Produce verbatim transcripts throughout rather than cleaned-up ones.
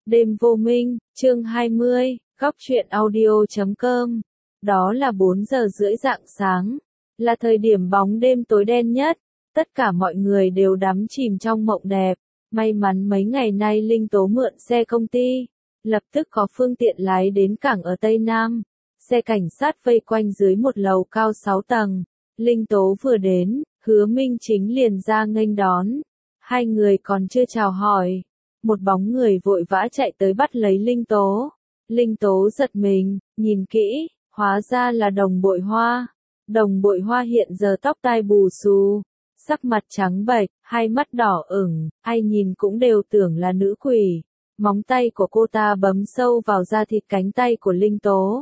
Đêm vô minh, chương hai mươi, góc truyện audio chấm com. Đó là bốn giờ rưỡi rạng sáng, là thời điểm bóng đêm tối đen nhất, tất cả mọi người đều đắm chìm trong mộng đẹp. May mắn mấy ngày nay Linh Tố mượn xe công ty, lập tức có phương tiện lái đến cảng ở Tây Nam. Xe cảnh sát vây quanh dưới một lầu cao sáu tầng. Linh Tố vừa đến, Hứa Minh Chính liền ra nghênh đón. Hai người còn chưa chào hỏi, một bóng người vội vã chạy tới bắt lấy Linh Tố. Linh Tố giật mình, nhìn kỹ, hóa ra là Đồng Bội Hoa. Đồng Bội Hoa hiện giờ tóc tai bù xù, sắc mặt trắng bệch, hai mắt đỏ ửng, ai nhìn cũng đều tưởng là nữ quỷ. Móng tay của cô ta bấm sâu vào da thịt cánh tay của Linh Tố.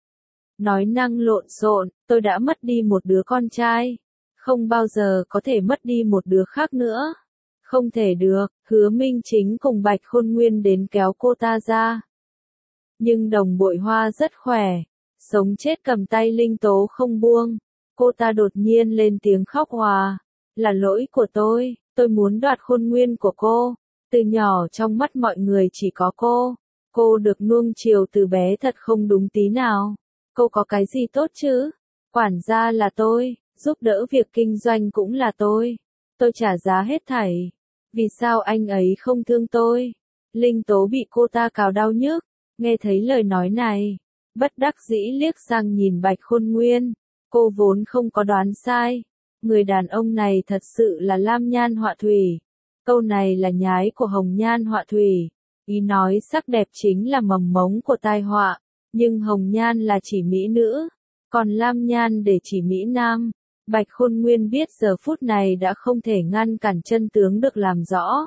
Nói năng lộn xộn, tôi đã mất đi một đứa con trai, không bao giờ có thể mất đi một đứa khác nữa. Không thể được, Hứa Minh Chính cùng Bạch Khôn Nguyên đến kéo cô ta ra. Nhưng Đồng Bội Hoa rất khỏe, sống chết cầm tay Linh Tố không buông. Cô ta đột nhiên lên tiếng khóc hòa. Là lỗi của tôi, tôi muốn đoạt khôn nguyên của cô. Từ nhỏ trong mắt mọi người chỉ có cô. Cô được nuông chiều từ bé thật không đúng tí nào. Cô có cái gì tốt chứ? Quản gia là tôi, giúp đỡ việc kinh doanh cũng là tôi. Tôi trả giá hết thảy. Vì sao anh ấy không thương tôi? Linh Tố bị cô ta cào đau nhức, nghe thấy lời nói này, bất đắc dĩ liếc sang nhìn Bạch Khôn Nguyên. Cô vốn không có đoán sai, người đàn ông này thật sự là Lam Nhan Họa Thủy. Câu này là nhái của Hồng Nhan Họa Thủy, ý nói sắc đẹp chính là mầm mống của tai họa, nhưng Hồng Nhan là chỉ mỹ nữ, còn Lam Nhan để chỉ mỹ nam. Bạch Khôn Nguyên biết giờ phút này đã không thể ngăn cản chân tướng được làm rõ.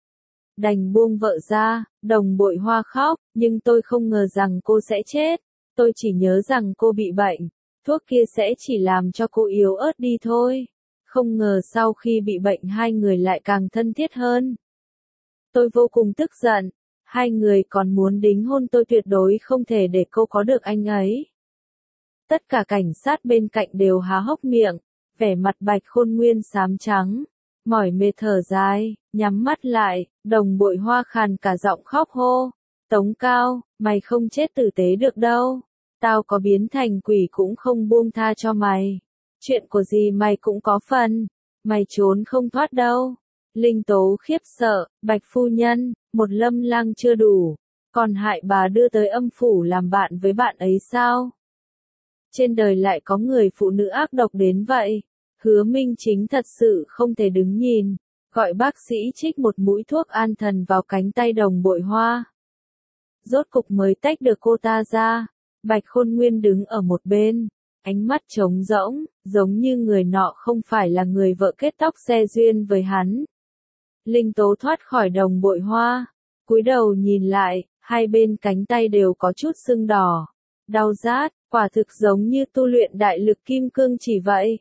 Đành buông vợ ra, Đồng Bội Hoa khóc, nhưng tôi không ngờ rằng cô sẽ chết. Tôi chỉ nhớ rằng cô bị bệnh, thuốc kia sẽ chỉ làm cho cô yếu ớt đi thôi. Không ngờ sau khi bị bệnh hai người lại càng thân thiết hơn. Tôi vô cùng tức giận, hai người còn muốn đính hôn, tôi tuyệt đối không thể để cô có được anh ấy. Tất cả cảnh sát bên cạnh đều há hốc miệng, vẻ mặt Bạch Khôn Nguyên xám trắng, mỏi mệt thở dài, nhắm mắt lại. Đồng Bội Hoa khàn cả giọng khóc hô, Tống Cao, mày không chết tử tế được đâu, tao có biến thành quỷ cũng không buông tha cho mày, chuyện của gì mày cũng có phần, mày trốn không thoát đâu. Linh Tố khiếp sợ, Bạch phu nhân, một Lâm Lang chưa đủ, còn hại bà đưa tới âm phủ làm bạn với bạn ấy sao? Trên đời lại có người phụ nữ ác độc đến vậy. Hứa Minh Chính thật sự không thể đứng nhìn, gọi bác sĩ trích một mũi thuốc an thần vào cánh tay Đồng Bội Hoa. Rốt cục mới tách được cô ta ra. Bạch Khôn Nguyên đứng ở một bên, ánh mắt trống rỗng, giống như người nọ không phải là người vợ kết tóc xe duyên với hắn. Linh Tố thoát khỏi Đồng Bội Hoa, cúi đầu nhìn lại, hai bên cánh tay đều có chút sưng đỏ, đau rát, quả thực giống như tu luyện đại lực kim cương chỉ vậy.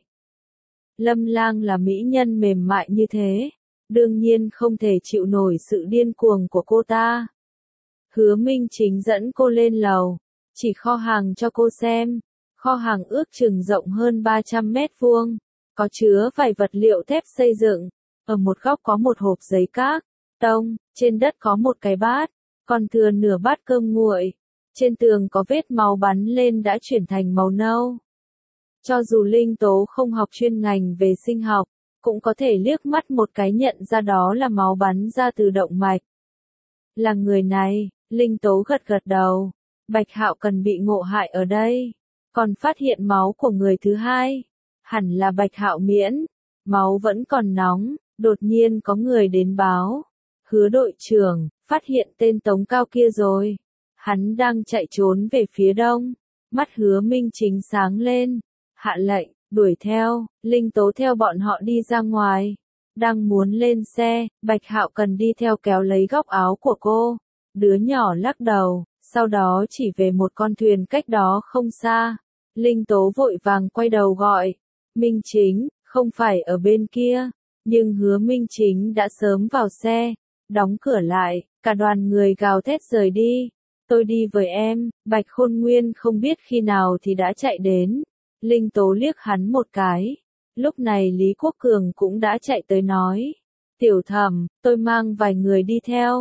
Lâm Lang là mỹ nhân mềm mại như thế, đương nhiên không thể chịu nổi sự điên cuồng của cô ta. Hứa Minh Chính dẫn cô lên lầu, chỉ kho hàng cho cô xem. Kho hàng ước chừng rộng hơn ba trăm mét vuông, có chứa vài vật liệu thép xây dựng. Ở một góc có một hộp giấy các tông, trên đất có một cái bát, còn thừa nửa bát cơm nguội. Trên tường có vết máu bắn lên đã chuyển thành màu nâu. Cho dù Linh Tố không học chuyên ngành về sinh học, cũng có thể liếc mắt một cái nhận ra đó là máu bắn ra từ động mạch. Là người này, Linh Tố gật gật đầu. Bạch Hạo Cần bị ngộ hại ở đây, còn phát hiện máu của người thứ hai, hẳn là Bạch Hạo Miễn. Máu vẫn còn nóng, đột nhiên có người đến báo. Hứa đội trưởng, phát hiện tên Tống Cao kia rồi. Hắn đang chạy trốn về phía đông. Mắt Hứa Minh Chính sáng lên, hạ lệnh, đuổi theo. Linh Tố theo bọn họ đi ra ngoài, đang muốn lên xe, Bạch Hạo Cần đi theo kéo lấy góc áo của cô. Đứa nhỏ lắc đầu, sau đó chỉ về một con thuyền cách đó không xa. Linh Tố vội vàng quay đầu gọi, Minh Chính, không phải ở bên kia. Nhưng Hứa Minh Chính đã sớm vào xe, đóng cửa lại, cả đoàn người gào thét rời đi. Tôi đi với em. Bạch Khôn Nguyên không biết khi nào thì đã chạy đến. Linh Tố liếc hắn một cái. Lúc này Lý Quốc Cường cũng đã chạy tới nói, Tiểu Thẩm, tôi mang vài người đi theo.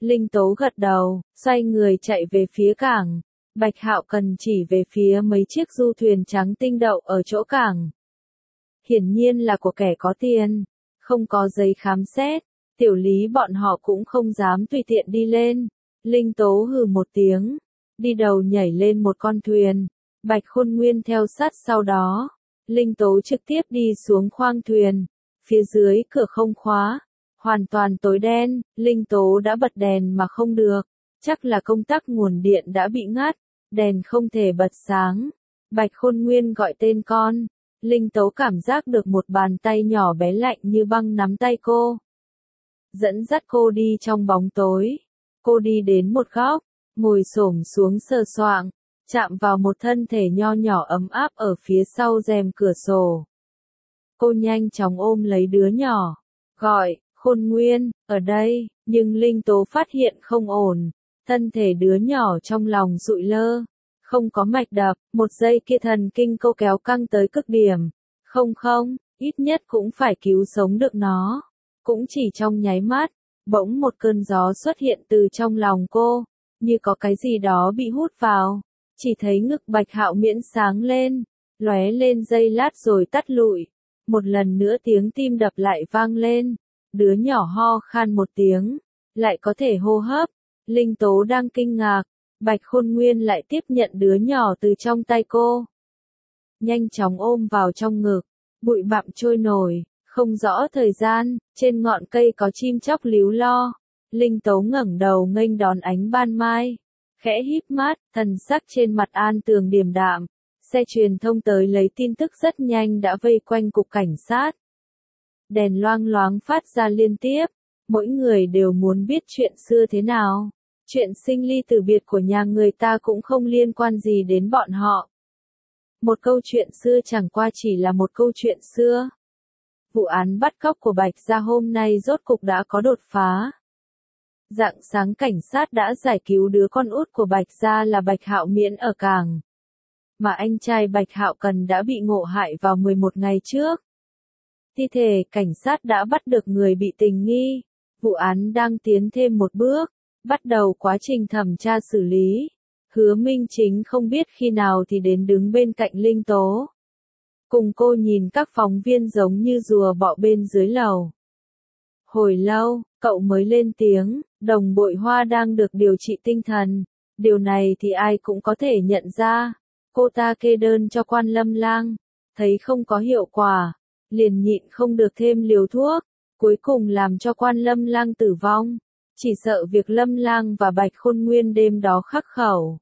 Linh Tố gật đầu, xoay người chạy về phía cảng. Bạch Hạo Cần chỉ về phía mấy chiếc du thuyền trắng tinh đậu ở chỗ cảng. Hiển nhiên là của kẻ có tiền, không có giấy khám xét, Tiểu Lý bọn họ cũng không dám tùy tiện đi lên. Linh Tố hừ một tiếng, đi đầu nhảy lên một con thuyền, Bạch Khôn Nguyên theo sát sau đó. Linh Tố trực tiếp đi xuống khoang thuyền, phía dưới cửa không khóa, hoàn toàn tối đen, Linh Tố đã bật đèn mà không được, chắc là công tắc nguồn điện đã bị ngắt, đèn không thể bật sáng. Bạch Khôn Nguyên gọi tên con, Linh Tố cảm giác được một bàn tay nhỏ bé lạnh như băng nắm tay cô, dẫn dắt cô đi trong bóng tối. Cô đi đến một góc, ngồi xổm xuống sờ soạng, chạm vào một thân thể nho nhỏ ấm áp ở phía sau rèm cửa sổ. Cô nhanh chóng ôm lấy đứa nhỏ, gọi, Khôn Nguyên, ở đây, nhưng Linh Tố phát hiện không ổn, thân thể đứa nhỏ trong lòng sụi lơ, không có mạch đập, một giây kia thần kinh cô kéo căng tới cực điểm. Không không, ít nhất cũng phải cứu sống được nó. Cũng chỉ trong nháy mắt, bỗng một cơn gió xuất hiện từ trong lòng cô, như có cái gì đó bị hút vào. Chỉ thấy ngực Bạch Hạo Miễn sáng lên, lóe lên giây lát rồi tắt lụi. Một lần nữa tiếng tim đập lại vang lên, đứa nhỏ ho khan một tiếng, lại có thể hô hấp. Linh Tố đang kinh ngạc, Bạch Khôn Nguyên lại tiếp nhận đứa nhỏ từ trong tay cô. Nhanh chóng ôm vào trong ngực, bụi bặm trôi nổi, không rõ thời gian, trên ngọn cây có chim chóc líu lo. Linh Tố ngẩng đầu nghênh đón ánh ban mai, khẽ híp mắt, thần sắc trên mặt An Tường điềm đạm. Xe truyền thông tới lấy tin tức rất nhanh đã vây quanh cục cảnh sát. Đèn loang loáng phát ra liên tiếp, mỗi người đều muốn biết chuyện xưa thế nào. Chuyện sinh ly tử biệt của nhà người ta cũng không liên quan gì đến bọn họ. Một câu chuyện xưa chẳng qua chỉ là một câu chuyện xưa. Vụ án bắt cóc của Bạch gia hôm nay rốt cục đã có đột phá. Rạng sáng cảnh sát đã giải cứu đứa con út của Bạch gia là Bạch Hạo Miễn ở cảng. Mà anh trai Bạch Hạo Cần đã bị ngộ hại vào mười một ngày trước. Thi thể cảnh sát đã bắt được người bị tình nghi. Vụ án đang tiến thêm một bước, bắt đầu quá trình thẩm tra xử lý. Hứa Minh Chính không biết khi nào thì đến đứng bên cạnh Linh Tố. Cùng cô nhìn các phóng viên giống như rùa bọ bên dưới lầu. Hồi lâu, cậu mới lên tiếng, Đồng Bội Hoa đang được điều trị tinh thần. Điều này thì ai cũng có thể nhận ra. Cô ta kê đơn cho Quan Lâm Lang, thấy không có hiệu quả, liền nhịn không được thêm liều thuốc, cuối cùng làm cho Quan Lâm Lang tử vong. Chỉ sợ việc Lâm Lang và Bạch Khôn Nguyên đêm đó khắc khẩu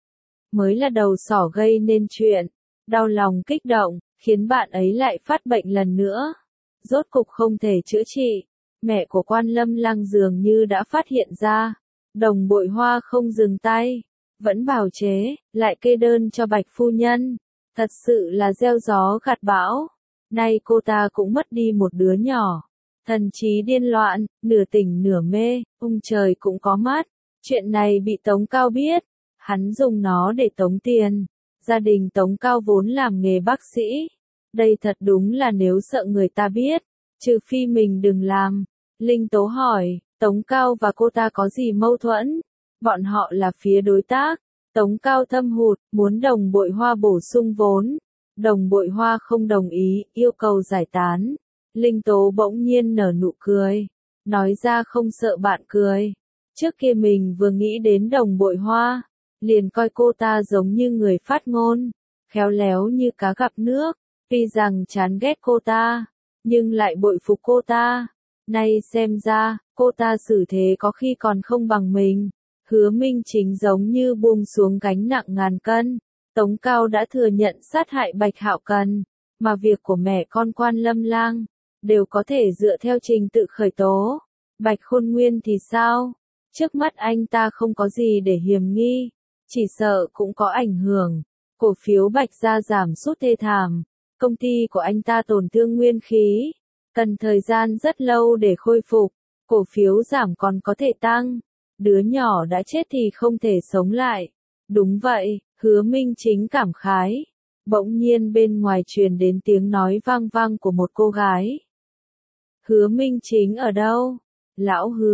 mới là đầu sỏ gây nên chuyện. Đau lòng kích động, khiến bạn ấy lại phát bệnh lần nữa. Rốt cục không thể chữa trị. Mẹ của Quan Lâm Lang dường như đã phát hiện ra. Đồng Bội Hoa không dừng tay, vẫn bào chế, lại kê đơn cho Bạch phu nhân. Thật sự là gieo gió gặt bão. Nay cô ta cũng mất đi một đứa nhỏ. Thần trí điên loạn, nửa tỉnh nửa mê, ông trời cũng có mắt. Chuyện này bị Tống Cao biết. Hắn dùng nó để tống tiền. Gia đình Tống Cao vốn làm nghề bác sĩ. Đây thật đúng là nếu sợ người ta biết. Trừ phi mình đừng làm. Linh Tố hỏi, Tống Cao và cô ta có gì mâu thuẫn? Bọn họ là phía đối tác. Tống Cao thâm hụt, muốn Đồng Bội Hoa bổ sung vốn. Đồng Bội Hoa không đồng ý, yêu cầu giải tán. Linh Tố bỗng nhiên nở nụ cười. Nói ra không sợ bạn cười. Trước kia mình vừa nghĩ đến Đồng Bội Hoa, liền coi cô ta giống như người phát ngôn, khéo léo như cá gặp nước. Tuy rằng chán ghét cô ta, nhưng lại bội phục cô ta. Nay xem ra, cô ta xử thế có khi còn không bằng mình. Hứa Minh Chính giống như buông xuống gánh nặng ngàn cân. Tống Cao đã thừa nhận sát hại Bạch Hạo Cần, mà việc của mẹ con Quan Lâm Lang đều có thể dựa theo trình tự khởi tố. Bạch Khôn Nguyên thì sao? Trước mắt anh ta không có gì để hiềm nghi, chỉ sợ cũng có ảnh hưởng. Cổ phiếu Bạch gia giảm sút thê thảm, công ty của anh ta tổn thương nguyên khí, cần thời gian rất lâu để khôi phục. Cổ phiếu giảm còn có thể tăng. Đứa nhỏ đã chết thì không thể sống lại. Đúng vậy, Hứa Minh Chính cảm khái. Bỗng nhiên bên ngoài truyền đến tiếng nói vang vang của một cô gái. Hứa Minh Chính ở đâu? Lão Hứa,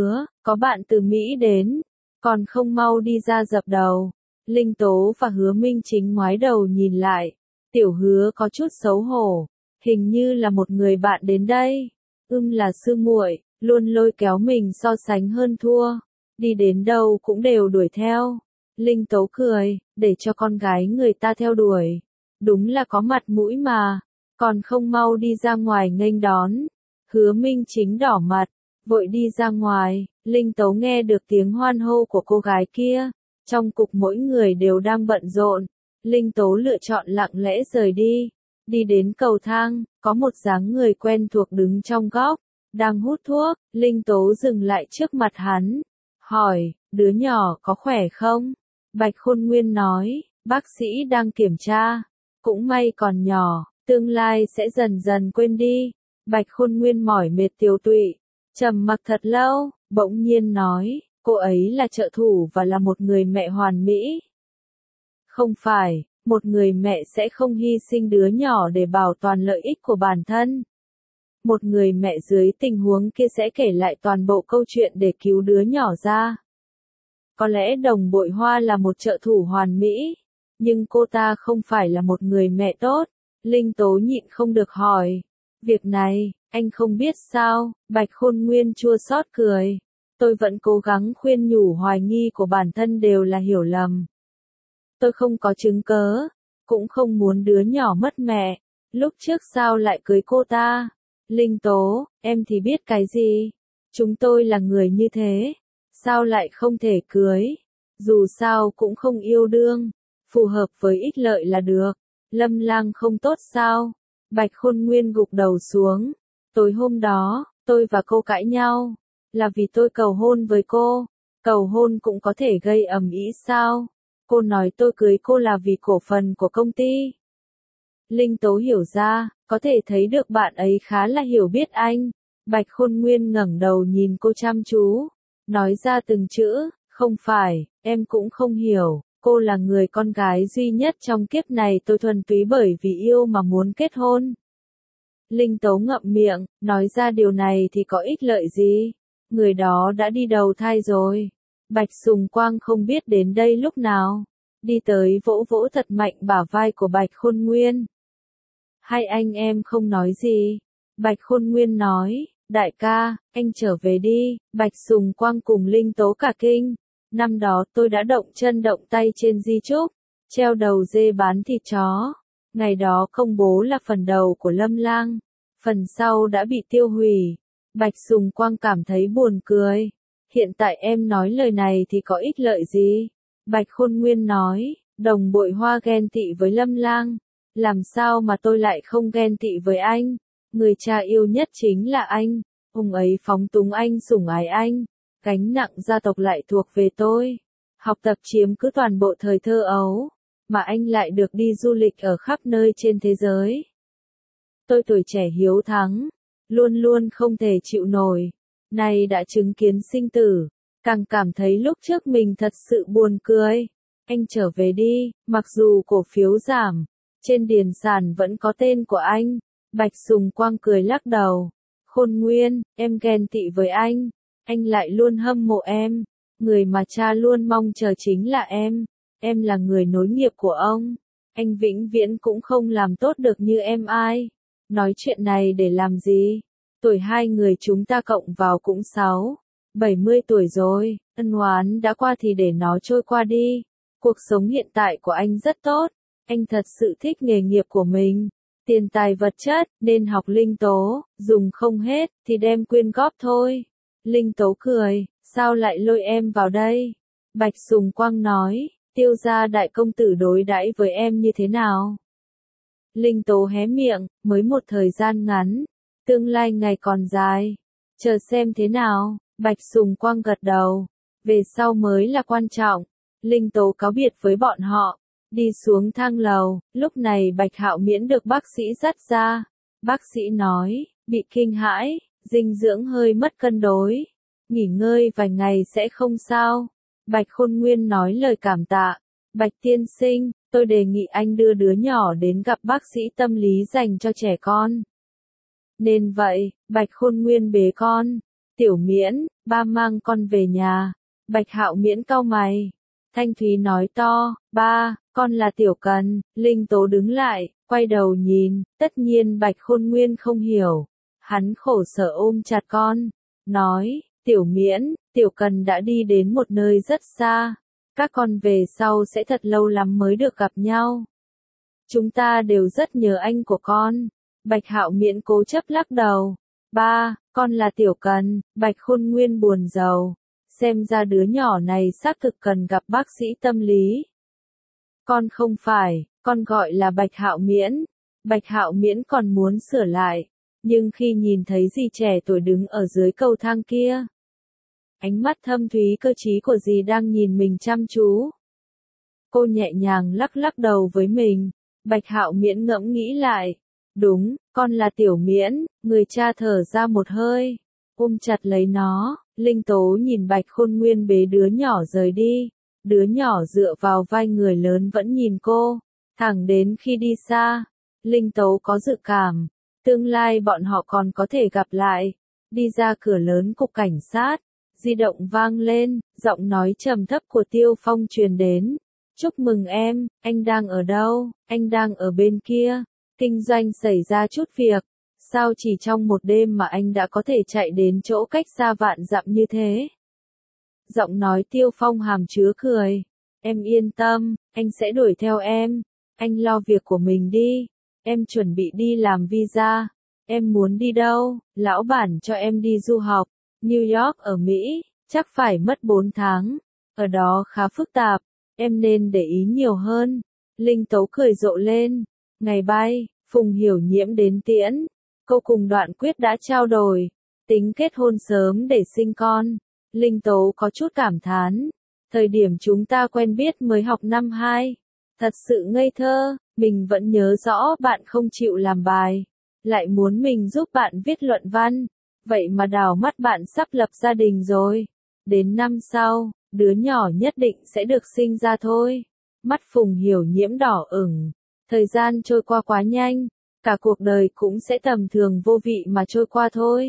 có bạn từ Mỹ đến, còn không mau đi ra dập đầu. Linh Tố và Hứa Minh Chính ngoái đầu nhìn lại, Tiểu Hứa có chút xấu hổ, hình như là một người bạn đến đây. Ưm là sư muội, luôn lôi kéo mình so sánh hơn thua, đi đến đâu cũng đều đuổi theo. Linh Tố cười, để cho con gái người ta theo đuổi, đúng là có mặt mũi mà, còn không mau đi ra ngoài nghênh đón. Hứa Minh Chính đỏ mặt, vội đi ra ngoài. Linh Tố nghe được tiếng hoan hô của cô gái kia, trong cục mỗi người đều đang bận rộn. Linh Tố lựa chọn lặng lẽ rời đi, đi đến cầu thang, có một dáng người quen thuộc đứng trong góc, đang hút thuốc. Linh Tố dừng lại trước mặt hắn, hỏi, đứa nhỏ có khỏe không? Bạch Khôn Nguyên nói, bác sĩ đang kiểm tra, cũng may còn nhỏ, tương lai sẽ dần dần quên đi. Bạch Khôn Nguyên mỏi mệt tiều tụy, trầm mặc thật lâu, bỗng nhiên nói, cô ấy là trợ thủ và là một người mẹ hoàn mỹ. Không phải, một người mẹ sẽ không hy sinh đứa nhỏ để bảo toàn lợi ích của bản thân. Một người mẹ dưới tình huống kia sẽ kể lại toàn bộ câu chuyện để cứu đứa nhỏ ra. Có lẽ Đồng Bội Hoa là một trợ thủ hoàn mỹ, nhưng cô ta không phải là một người mẹ tốt. Linh Tố nhịn không được hỏi, việc này, anh không biết sao? Bạch Khôn Nguyên chua xót cười, tôi vẫn cố gắng khuyên nhủ hoài nghi của bản thân đều là hiểu lầm. Tôi không có chứng cớ, cũng không muốn đứa nhỏ mất mẹ, lúc trước sao lại cưới cô ta? Linh Tố, em thì biết cái gì? Chúng tôi là người như thế, sao lại không thể cưới? Dù sao cũng không yêu đương, phù hợp với ích lợi là được. Lâm Lang không tốt sao? Bạch Khôn Nguyên gục đầu xuống. Tối hôm đó, tôi và cô cãi nhau, là vì tôi cầu hôn với cô. Cầu hôn cũng có thể gây ầm ĩ sao? Cô nói tôi cưới cô là vì cổ phần của công ty. Linh Tố hiểu ra, có thể thấy được bạn ấy khá là hiểu biết anh. Bạch Khôn Nguyên ngẩng đầu nhìn cô chăm chú, nói ra từng chữ, không phải, em cũng không hiểu, cô là người con gái duy nhất trong kiếp này tôi thuần túy bởi vì yêu mà muốn kết hôn. Linh Tố ngậm miệng, nói ra điều này thì có ích lợi gì? Người đó đã đi đầu thai rồi. Bạch Sùng Quang không biết đến đây lúc nào, đi tới vỗ vỗ thật mạnh bả vai của Bạch Khôn Nguyên. Hai anh em không nói gì. Bạch Khôn Nguyên nói, đại ca, anh trở về đi. Bạch Sùng Quang cùng Linh Tố cả kinh. Năm đó tôi đã động chân động tay trên di chúc, treo đầu dê bán thịt chó. Ngày đó công bố là phần đầu của Lâm Lang, phần sau đã bị tiêu hủy. Bạch Sùng Quang cảm thấy buồn cười. Hiện tại em nói lời này thì có ích lợi gì? Bạch Khôn Nguyên nói, Đồng Bội Hoa ghen tị với Lâm Lang. Làm sao mà tôi lại không ghen tị với anh? Người cha yêu nhất chính là anh. Ông ấy phóng túng anh, sủng ái anh. Gánh nặng gia tộc lại thuộc về tôi. Học tập chiếm cứ toàn bộ thời thơ ấu, mà anh lại được đi du lịch ở khắp nơi trên thế giới. Tôi tuổi trẻ hiếu thắng, luôn luôn không thể chịu nổi. Nay đã chứng kiến sinh tử, càng cảm thấy lúc trước mình thật sự buồn cười. Anh trở về đi, mặc dù cổ phiếu giảm, trên điền sản vẫn có tên của anh. Bạch Sùng Quang cười lắc đầu. Khôn Nguyên, em ghen tị với anh, anh lại luôn hâm mộ em. Người mà cha luôn mong chờ chính là em. Em là người nối nghiệp của ông. Anh vĩnh viễn cũng không làm tốt được như em ai. Nói chuyện này để làm gì? Tuổi hai người chúng ta cộng vào cũng sáu, bảy mươi tuổi rồi, ân oán đã qua thì để nó trôi qua đi. Cuộc sống hiện tại của anh rất tốt, anh thật sự thích nghề nghiệp của mình. Tiền tài vật chất, nên học Linh Tố, dùng không hết, thì đem quyên góp thôi. Linh Tố cười, sao lại lôi em vào đây? Bạch Sùng Quang nói, Tiêu gia đại công tử đối đãi với em như thế nào? Linh Tố hé miệng, mới một thời gian ngắn, tương lai ngày còn dài, chờ xem thế nào. Bạch Sùng Quang gật đầu, về sau mới là quan trọng. Linh Tố cáo biệt với bọn họ, đi xuống thang lầu. Lúc này Bạch Hạo Miễn được bác sĩ dắt ra. Bác sĩ nói, bị kinh hãi, dinh dưỡng hơi mất cân đối, nghỉ ngơi vài ngày sẽ không sao. Bạch Khôn Nguyên nói lời cảm tạ. Bạch tiên sinh, tôi đề nghị anh đưa đứa nhỏ đến gặp bác sĩ tâm lý dành cho trẻ con. Nên vậy, Bạch Khôn Nguyên bế con Tiểu Miễn, ba mang con về nhà. Bạch Hạo Miễn cau mày. Thanh Thúy nói to, ba, con là Tiểu Cần. Linh Tố đứng lại, quay đầu nhìn, tất nhiên Bạch Khôn Nguyên không hiểu. Hắn khổ sở ôm chặt con, nói, Tiểu Miễn, Tiểu Cần đã đi đến một nơi rất xa. Các con về sau sẽ thật lâu lắm mới được gặp nhau. Chúng ta đều rất nhớ anh của con. Bạch Hạo Miễn cố chấp lắc đầu. Ba, con là Tiểu Cần. Bạch Khôn Nguyên buồn rầu. Xem ra đứa nhỏ này xác thực cần gặp bác sĩ tâm lý. Con không phải, con gọi là Bạch Hạo Miễn. Bạch Hạo Miễn còn muốn sửa lại, nhưng khi nhìn thấy dì trẻ tuổi đứng ở dưới cầu thang kia, ánh mắt thâm thúy cơ trí của dì đang nhìn mình chăm chú, cô nhẹ nhàng lắc lắc đầu với mình. Bạch Hạo Miễn ngẫm nghĩ lại, đúng, con là Tiểu Miễn. Người cha thở ra một hơi, ôm chặt lấy nó. Linh Tố nhìn Bạch Khôn Nguyên bế đứa nhỏ rời đi, đứa nhỏ dựa vào vai người lớn vẫn nhìn cô, thẳng đến khi đi xa. Linh Tố có dự cảm, tương lai bọn họ còn có thể gặp lại. Đi ra cửa lớn cục cảnh sát, di động vang lên, giọng nói trầm thấp của Tiêu Phong truyền đến. Chúc mừng em, anh đang ở đâu? Anh đang ở bên kia. Kinh doanh xảy ra chút việc. Sao chỉ trong một đêm mà anh đã có thể chạy đến chỗ cách xa vạn dặm như thế? Giọng nói Tiêu Phong hàm chứa cười. Em yên tâm, anh sẽ đuổi theo em. Anh lo việc của mình đi. Em chuẩn bị đi làm visa. Em muốn đi đâu? Lão bản cho em đi du học. New York ở Mỹ, chắc phải mất bốn tháng. Ở đó khá phức tạp. Em nên để ý nhiều hơn. Linh Tố cười rộ lên. Ngày bay, Phùng Hiểu Nhiễm đến tiễn. Cô cùng Đoạn Quyết đã trao đổi, tính kết hôn sớm để sinh con. Linh Tố có chút cảm thán. Thời điểm chúng ta quen biết mới học năm hai. Thật sự ngây thơ, mình vẫn nhớ rõ bạn không chịu làm bài. Lại muốn mình giúp bạn viết luận văn. Vậy mà đào mắt bạn sắp lập gia đình rồi. Đến năm sau, đứa nhỏ nhất định sẽ được sinh ra thôi. Mắt Phùng Hiểu Nhiễm đỏ ửng. Thời gian trôi qua quá nhanh. Cả cuộc đời cũng sẽ tầm thường vô vị mà trôi qua thôi.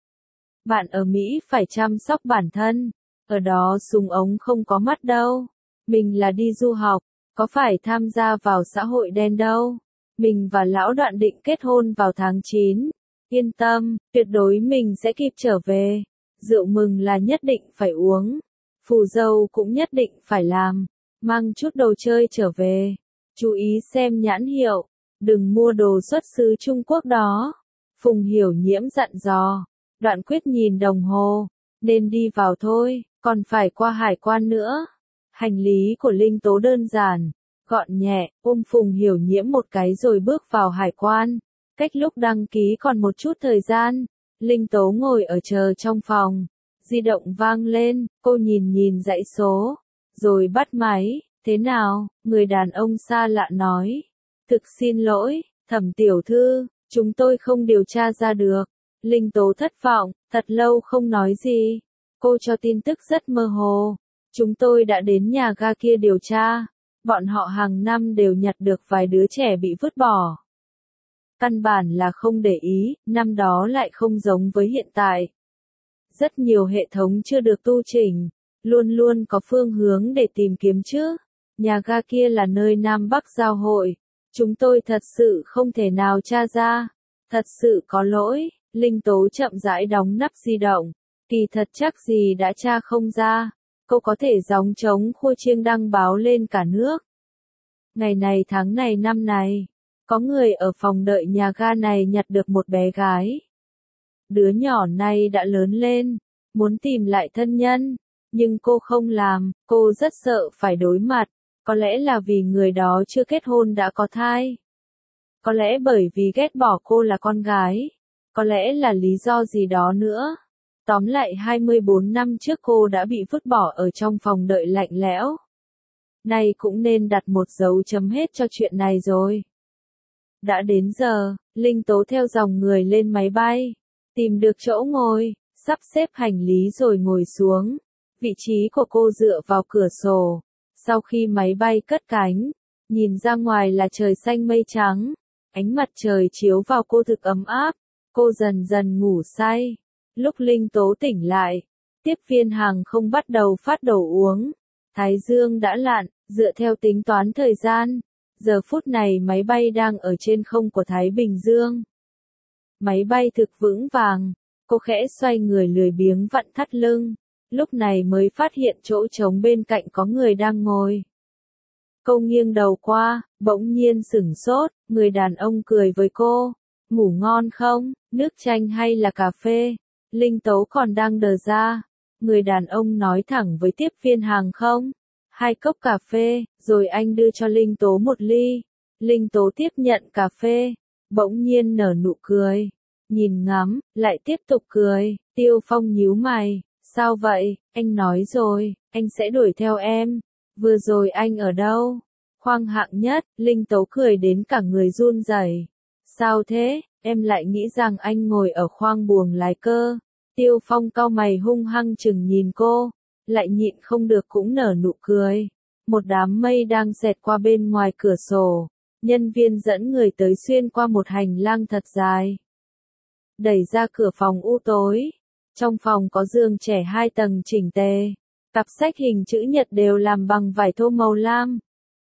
Bạn ở Mỹ phải chăm sóc bản thân. Ở đó súng ống không có mắt đâu. Mình là đi du học, có phải tham gia vào xã hội đen đâu. Mình và lão Đoạn định kết hôn vào tháng chín. Yên tâm, tuyệt đối mình sẽ kịp trở về. Rượu mừng là nhất định phải uống. Phù dâu cũng nhất định phải làm. Mang chút đồ chơi trở về. Chú ý xem nhãn hiệu. Đừng mua đồ xuất xứ Trung Quốc đó. Phùng Hiểu Nhiễm dặn dò. Đoạn Quyết nhìn đồng hồ. Nên đi vào thôi, còn phải qua hải quan nữa. Hành lý của Linh Tố đơn giản, gọn nhẹ, ôm Phùng Hiểu Nhiễm một cái rồi bước vào hải quan. Cách lúc đăng ký còn một chút thời gian. Linh Tố ngồi ở chờ trong phòng. Di động vang lên, cô nhìn nhìn dãy số. Rồi bắt máy. Thế nào? Người đàn ông xa lạ nói. Thực xin lỗi, Thẩm tiểu thư, chúng tôi không điều tra ra được. Linh Tố thất vọng, thật lâu không nói gì. Cô cho tin tức rất mơ hồ. Chúng tôi đã đến nhà ga kia điều tra. Bọn họ hàng năm đều nhặt được vài đứa trẻ bị vứt bỏ. Căn bản là không để ý, năm đó lại không giống với hiện tại. Rất nhiều hệ thống chưa được tu chỉnh, luôn luôn có phương hướng để tìm kiếm chứ. Nhà ga kia là nơi Nam Bắc giao hội. Chúng tôi thật sự không thể nào tra ra. Thật sự có lỗi. Linh Tố chậm rãi đóng nắp di động. Kỳ thật chắc gì đã tra không ra. Cô có thể gióng trống khua chiêng đăng báo lên cả nước. Ngày này tháng này năm này, có người ở phòng đợi nhà ga này nhặt được một bé gái. Đứa nhỏ này đã lớn lên, muốn tìm lại thân nhân, nhưng cô không làm, cô rất sợ phải đối mặt. Có lẽ là vì người đó chưa kết hôn đã có thai. Có lẽ bởi vì ghét bỏ cô là con gái. Có lẽ là lý do gì đó nữa. Tóm lại hai mươi bốn năm trước cô đã bị vứt bỏ ở trong phòng đợi lạnh lẽo. Nay cũng nên đặt một dấu chấm hết cho chuyện này rồi. Đã đến giờ, Linh Tố theo dòng người lên máy bay. Tìm được chỗ ngồi, sắp xếp hành lý rồi ngồi xuống. Vị trí của cô dựa vào cửa sổ. Sau khi máy bay cất cánh, nhìn ra ngoài là trời xanh mây trắng. Ánh mặt trời chiếu vào cô thực ấm áp. Cô dần dần ngủ say. Lúc Linh Tố tỉnh lại, tiếp viên hàng không bắt đầu phát đồ uống. Thái dương đã lặn, dựa theo tính toán thời gian. Giờ phút này máy bay đang ở trên không của Thái Bình Dương. Máy bay thực vững vàng, cô khẽ xoay người lười biếng vặn thắt lưng. Lúc này mới phát hiện chỗ trống bên cạnh có người đang ngồi. Cô nghiêng đầu qua, bỗng nhiên sửng sốt, người đàn ông cười với cô. Ngủ ngon không, nước chanh hay là cà phê? Linh Tố còn đang đờ ra. Người đàn ông nói thẳng với tiếp viên hàng không. Hai cốc cà phê, rồi anh đưa cho Linh Tố một ly. Linh Tố tiếp nhận cà phê, bỗng nhiên nở nụ cười. Nhìn ngắm, lại tiếp tục cười. Tiêu Phong nhíu mày. Sao vậy, anh nói rồi, anh sẽ đuổi theo em. Vừa rồi anh ở đâu? Khoang hạng nhất, Linh Tố cười đến cả người run rẩy. Sao thế, em lại nghĩ rằng anh ngồi ở khoang buồng lái cơ. Tiêu Phong cau mày hung hăng chừng nhìn cô, lại nhịn không được cũng nở nụ cười. Một đám mây đang xẹt qua bên ngoài cửa sổ. Nhân viên dẫn người tới xuyên qua một hành lang thật dài. Đẩy ra cửa phòng u tối. Trong phòng có giường trẻ hai tầng chỉnh tề. Cặp sách hình chữ nhật đều làm bằng vải thô màu lam.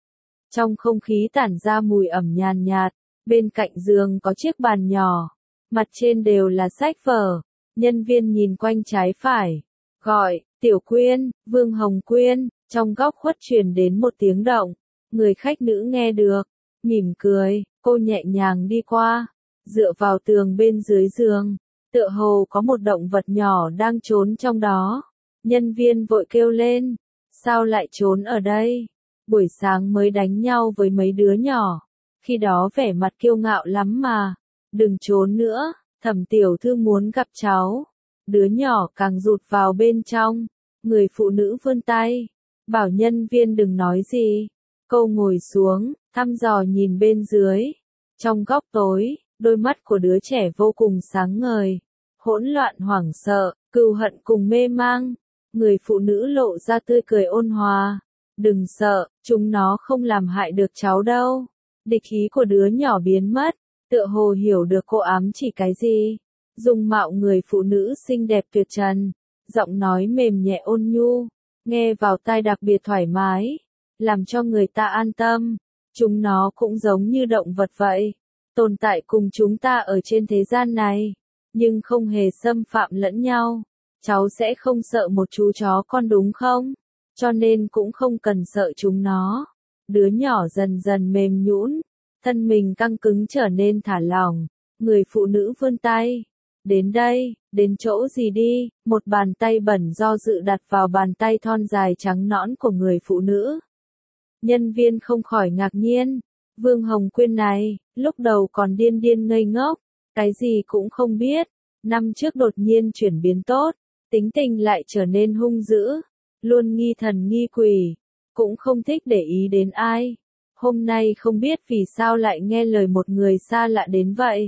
Trong không khí tản ra mùi ẩm nhàn nhạt. Bên cạnh giường có chiếc bàn nhỏ. Mặt trên đều là sách vở. Nhân viên nhìn quanh trái phải. Gọi, Tiểu Quyên, Vương Hồng Quyên. Trong góc khuất truyền đến một tiếng động. Người khách nữ nghe được. Mỉm cười, cô nhẹ nhàng đi qua. Dựa vào tường bên dưới giường. Tựa hồ có một động vật nhỏ đang trốn trong đó. Nhân viên vội kêu lên. Sao lại trốn ở đây? Buổi sáng mới đánh nhau với mấy đứa nhỏ. Khi đó vẻ mặt kiêu ngạo lắm mà. Đừng trốn nữa, Thẩm tiểu thư muốn gặp cháu. Đứa nhỏ càng rụt vào bên trong. Người phụ nữ vươn tay. Bảo nhân viên đừng nói gì. Cô ngồi xuống, thăm dò nhìn bên dưới. Trong góc tối, đôi mắt của đứa trẻ vô cùng sáng ngời. Hỗn loạn hoảng sợ, cừu hận cùng mê mang. Người phụ nữ lộ ra tươi cười ôn hòa. Đừng sợ, chúng nó không làm hại được cháu đâu. Địch ý của đứa nhỏ biến mất, tựa hồ hiểu được cô ám chỉ cái gì. Dung mạo người phụ nữ xinh đẹp tuyệt trần, giọng nói mềm nhẹ ôn nhu, nghe vào tai đặc biệt thoải mái, làm cho người ta an tâm. Chúng nó cũng giống như động vật vậy, tồn tại cùng chúng ta ở trên thế gian này, nhưng không hề xâm phạm lẫn nhau. Cháu sẽ không sợ một chú chó con đúng không? Cho nên cũng không cần sợ chúng nó. Đứa nhỏ dần dần mềm nhũn, thân mình căng cứng trở nên thả lỏng. Người phụ nữ vươn tay. Đến đây, đến chỗ gì đi, một bàn tay bẩn do dự đặt vào bàn tay thon dài trắng nõn của người phụ nữ. Nhân viên không khỏi ngạc nhiên. Vương Hồng Quyên này, lúc đầu còn điên điên ngây ngốc, cái gì cũng không biết. Năm trước đột nhiên chuyển biến tốt, tính tình lại trở nên hung dữ, luôn nghi thần nghi quỷ, cũng không thích để ý đến ai. Hôm nay không biết vì sao lại nghe lời một người xa lạ đến vậy.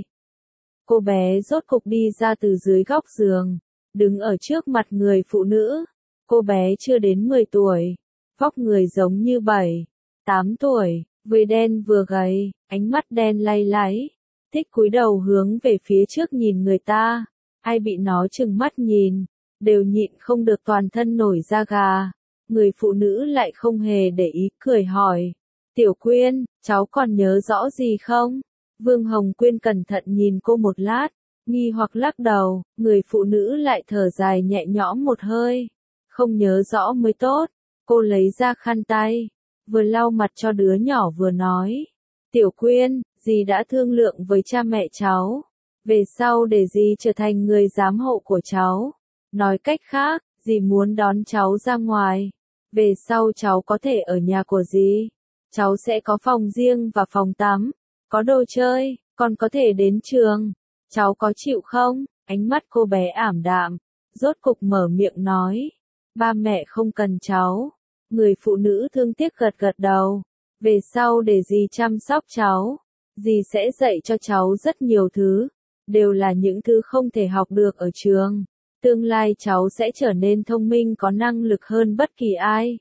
Cô bé rốt cục đi ra từ dưới góc giường, đứng ở trước mặt người phụ nữ. Cô bé chưa đến mười tuổi, vóc người giống như bảy, tám tuổi, vừa đen vừa gầy, ánh mắt đen lay láy, thích cúi đầu hướng về phía trước nhìn người ta. Ai bị nó trừng mắt nhìn, đều nhịn không được toàn thân nổi da gà. Người phụ nữ lại không hề để ý, cười hỏi. Tiểu Quyên, cháu còn nhớ rõ gì không? Vương Hồng Quyên cẩn thận nhìn cô một lát, nghi hoặc lắc đầu. Người phụ nữ lại thở dài nhẹ nhõm một hơi. Không nhớ rõ mới tốt. Cô lấy ra khăn tay, vừa lau mặt cho đứa nhỏ vừa nói. Tiểu Quyên, dì đã thương lượng với cha mẹ cháu. Về sau để dì trở thành người giám hộ của cháu. Nói cách khác, dì muốn đón cháu ra ngoài. Về sau cháu có thể ở nhà của dì. Cháu sẽ có phòng riêng và phòng tắm, có đồ chơi, còn có thể đến trường. Cháu có chịu không? Ánh mắt cô bé ảm đạm, rốt cục mở miệng nói. Ba mẹ không cần cháu. Người phụ nữ thương tiếc gật gật đầu. Về sau để dì chăm sóc cháu. Dì sẽ dạy cho cháu rất nhiều thứ. Đều là những thứ không thể học được ở trường. Tương lai cháu sẽ trở nên thông minh có năng lực hơn bất kỳ ai.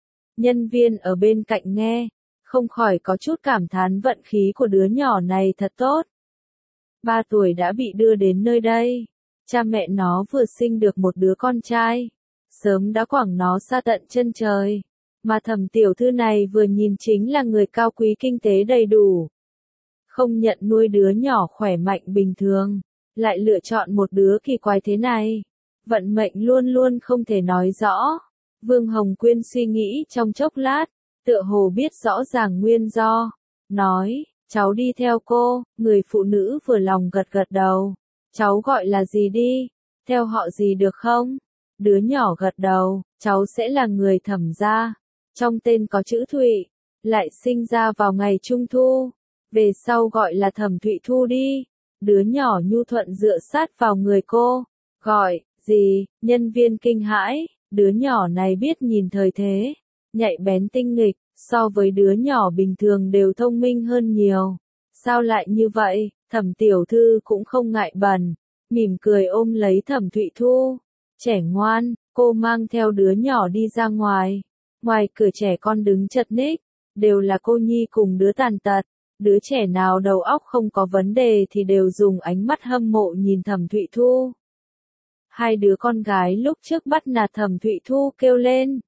Nhân viên ở bên cạnh nghe, không khỏi có chút cảm thán vận khí của đứa nhỏ này thật tốt. Ba tuổi đã bị đưa đến nơi đây. Cha mẹ nó vừa sinh được một đứa con trai, sớm đã quẳng nó xa tận chân trời. Mà Thẩm tiểu thư này vừa nhìn chính là người cao quý kinh tế đầy đủ. Không nhận nuôi đứa nhỏ khỏe mạnh bình thường, lại lựa chọn một đứa kỳ quái thế này. Vận mệnh luôn luôn không thể nói rõ. Vương Hồng Quyên suy nghĩ trong chốc lát, tựa hồ biết rõ ràng nguyên do. Nói, cháu đi theo cô, người phụ nữ vừa lòng gật gật đầu. Cháu gọi là gì đi? Theo họ gì được không? Đứa nhỏ gật đầu, cháu sẽ là người Thẩm gia. Trong tên có chữ Thụy, lại sinh ra vào ngày Trung Thu. Về sau gọi là Thẩm Thụy Thu đi. Đứa nhỏ nhu thuận dựa sát vào người cô. Gọi, gì? Nhân viên kinh hãi. Đứa nhỏ này biết nhìn thời thế. Nhạy bén tinh nghịch, so với đứa nhỏ bình thường đều thông minh hơn nhiều. Sao lại như vậy? Thẩm tiểu thư cũng không ngại bẩn. Mỉm cười ôm lấy Thẩm Thụy Thu. Trẻ ngoan, cô mang theo đứa nhỏ đi ra ngoài. Ngoài cửa trẻ con đứng chật ních. Đều là cô nhi cùng đứa tàn tật. Đứa trẻ nào đầu óc không có vấn đề thì đều dùng ánh mắt hâm mộ nhìn Thẩm Thụy Thu. Hai đứa con gái lúc trước bắt nạt Thẩm Thụy Thu kêu lên.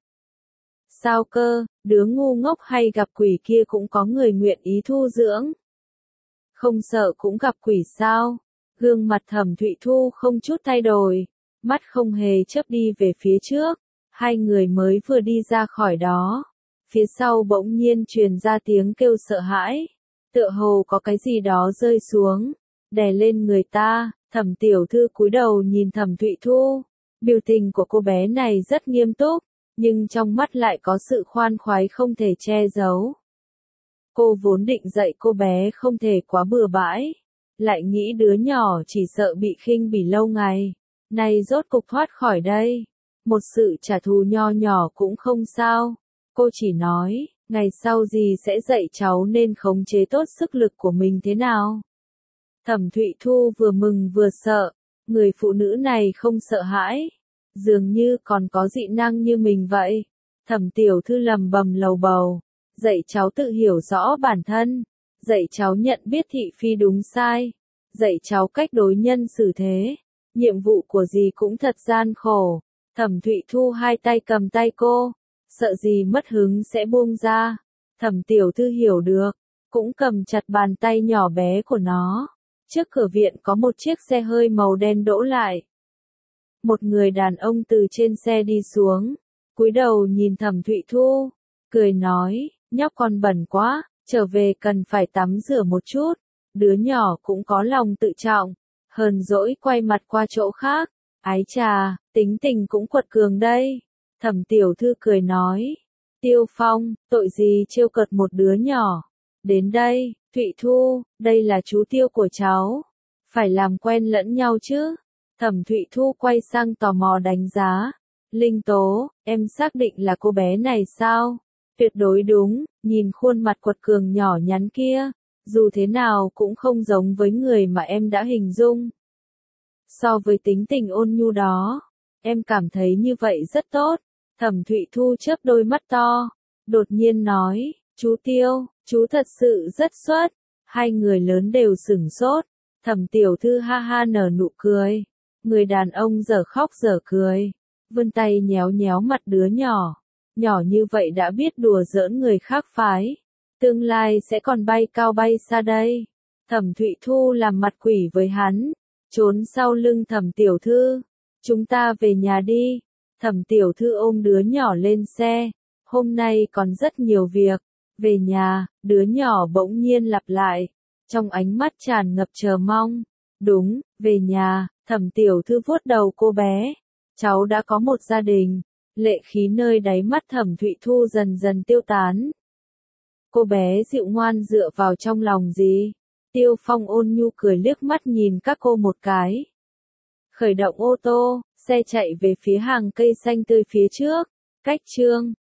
Sao cơ, đứa ngu ngốc hay gặp quỷ kia cũng có người nguyện ý thu dưỡng. Không sợ cũng gặp quỷ sao? Gương mặt Thẩm Thụy Thu không chút thay đổi, mắt không hề chớp đi về phía trước. Hai người mới vừa đi ra khỏi đó, phía sau bỗng nhiên truyền ra tiếng kêu sợ hãi. Tựa hồ có cái gì đó rơi xuống, đè lên người ta. Thẩm tiểu thư cúi đầu nhìn Thẩm Thụy Thu. Biểu tình của cô bé này rất nghiêm túc, nhưng trong mắt lại có sự khoan khoái không thể che giấu. Cô vốn định dạy cô bé không thể quá bừa bãi, lại nghĩ đứa nhỏ chỉ sợ bị khinh bỉ lâu ngày, nay rốt cục thoát khỏi đây. Một sự trả thù nho nhỏ cũng không sao. Cô chỉ nói, ngày sau gì sẽ dạy cháu nên khống chế tốt sức lực của mình thế nào. Thẩm Thụy Thu vừa mừng vừa sợ, người phụ nữ này không sợ hãi, dường như còn có dị năng như mình vậy. Thẩm tiểu thư lầm bầm lầu bầu, dạy cháu tự hiểu rõ bản thân, dạy cháu nhận biết thị phi đúng sai, dạy cháu cách đối nhân xử thế. Nhiệm vụ của dì cũng thật gian khổ. Thẩm Thụy Thu hai tay cầm tay cô, sợ dì mất hứng sẽ buông ra. Thẩm tiểu thư hiểu được, cũng cầm chặt bàn tay nhỏ bé của nó. Trước cửa viện có một chiếc xe hơi màu đen đỗ lại. Một người đàn ông từ trên xe đi xuống, cúi đầu nhìn Thẩm Thụy Thu, cười nói, nhóc con bẩn quá, trở về cần phải tắm rửa một chút. Đứa nhỏ cũng có lòng tự trọng, hờn dỗi quay mặt qua chỗ khác. Ái chà, tính tình cũng quật cường đây. Thẩm tiểu thư cười nói, Tiêu Phong, tội gì trêu cợt một đứa nhỏ. Đến đây, Thụy Thu, đây là chú Tiêu của cháu. Phải làm quen lẫn nhau chứ. Thẩm Thụy Thu quay sang tò mò đánh giá. Linh Tố, em xác định là cô bé này sao? Tuyệt đối đúng, nhìn khuôn mặt quật cường nhỏ nhắn kia, dù thế nào cũng không giống với người mà em đã hình dung. So với tính tình ôn nhu đó, em cảm thấy như vậy rất tốt. Thẩm Thụy Thu chớp đôi mắt to, đột nhiên nói, chú Tiêu, chú thật sự rất xuất. Hai người lớn đều sửng sốt. Thẩm tiểu thư ha ha nở nụ cười. Người đàn ông dở khóc dở cười, vươn tay nhéo nhéo mặt đứa nhỏ. Nhỏ như vậy đã biết đùa giỡn người khác phái, tương lai sẽ còn bay cao bay xa đây. Thẩm Thụy Thu làm mặt quỷ với hắn, trốn sau lưng Thẩm tiểu thư. Chúng ta về nhà đi. Thẩm tiểu thư ôm đứa nhỏ lên xe. Hôm nay còn rất nhiều việc. Về nhà, đứa nhỏ bỗng nhiên lặp lại, trong ánh mắt tràn ngập chờ mong. Đúng, về nhà. Thẩm tiểu thư vuốt đầu cô bé. Cháu đã có một gia đình. Lệ khí nơi đáy mắt Thẩm Thụy Thu dần dần tiêu tán. Cô bé dịu ngoan dựa vào trong lòng dì. Tiêu Phong ôn nhu cười liếc mắt nhìn các cô một cái. Khởi động ô tô, xe chạy về phía hàng cây xanh tươi phía trước. Cách chương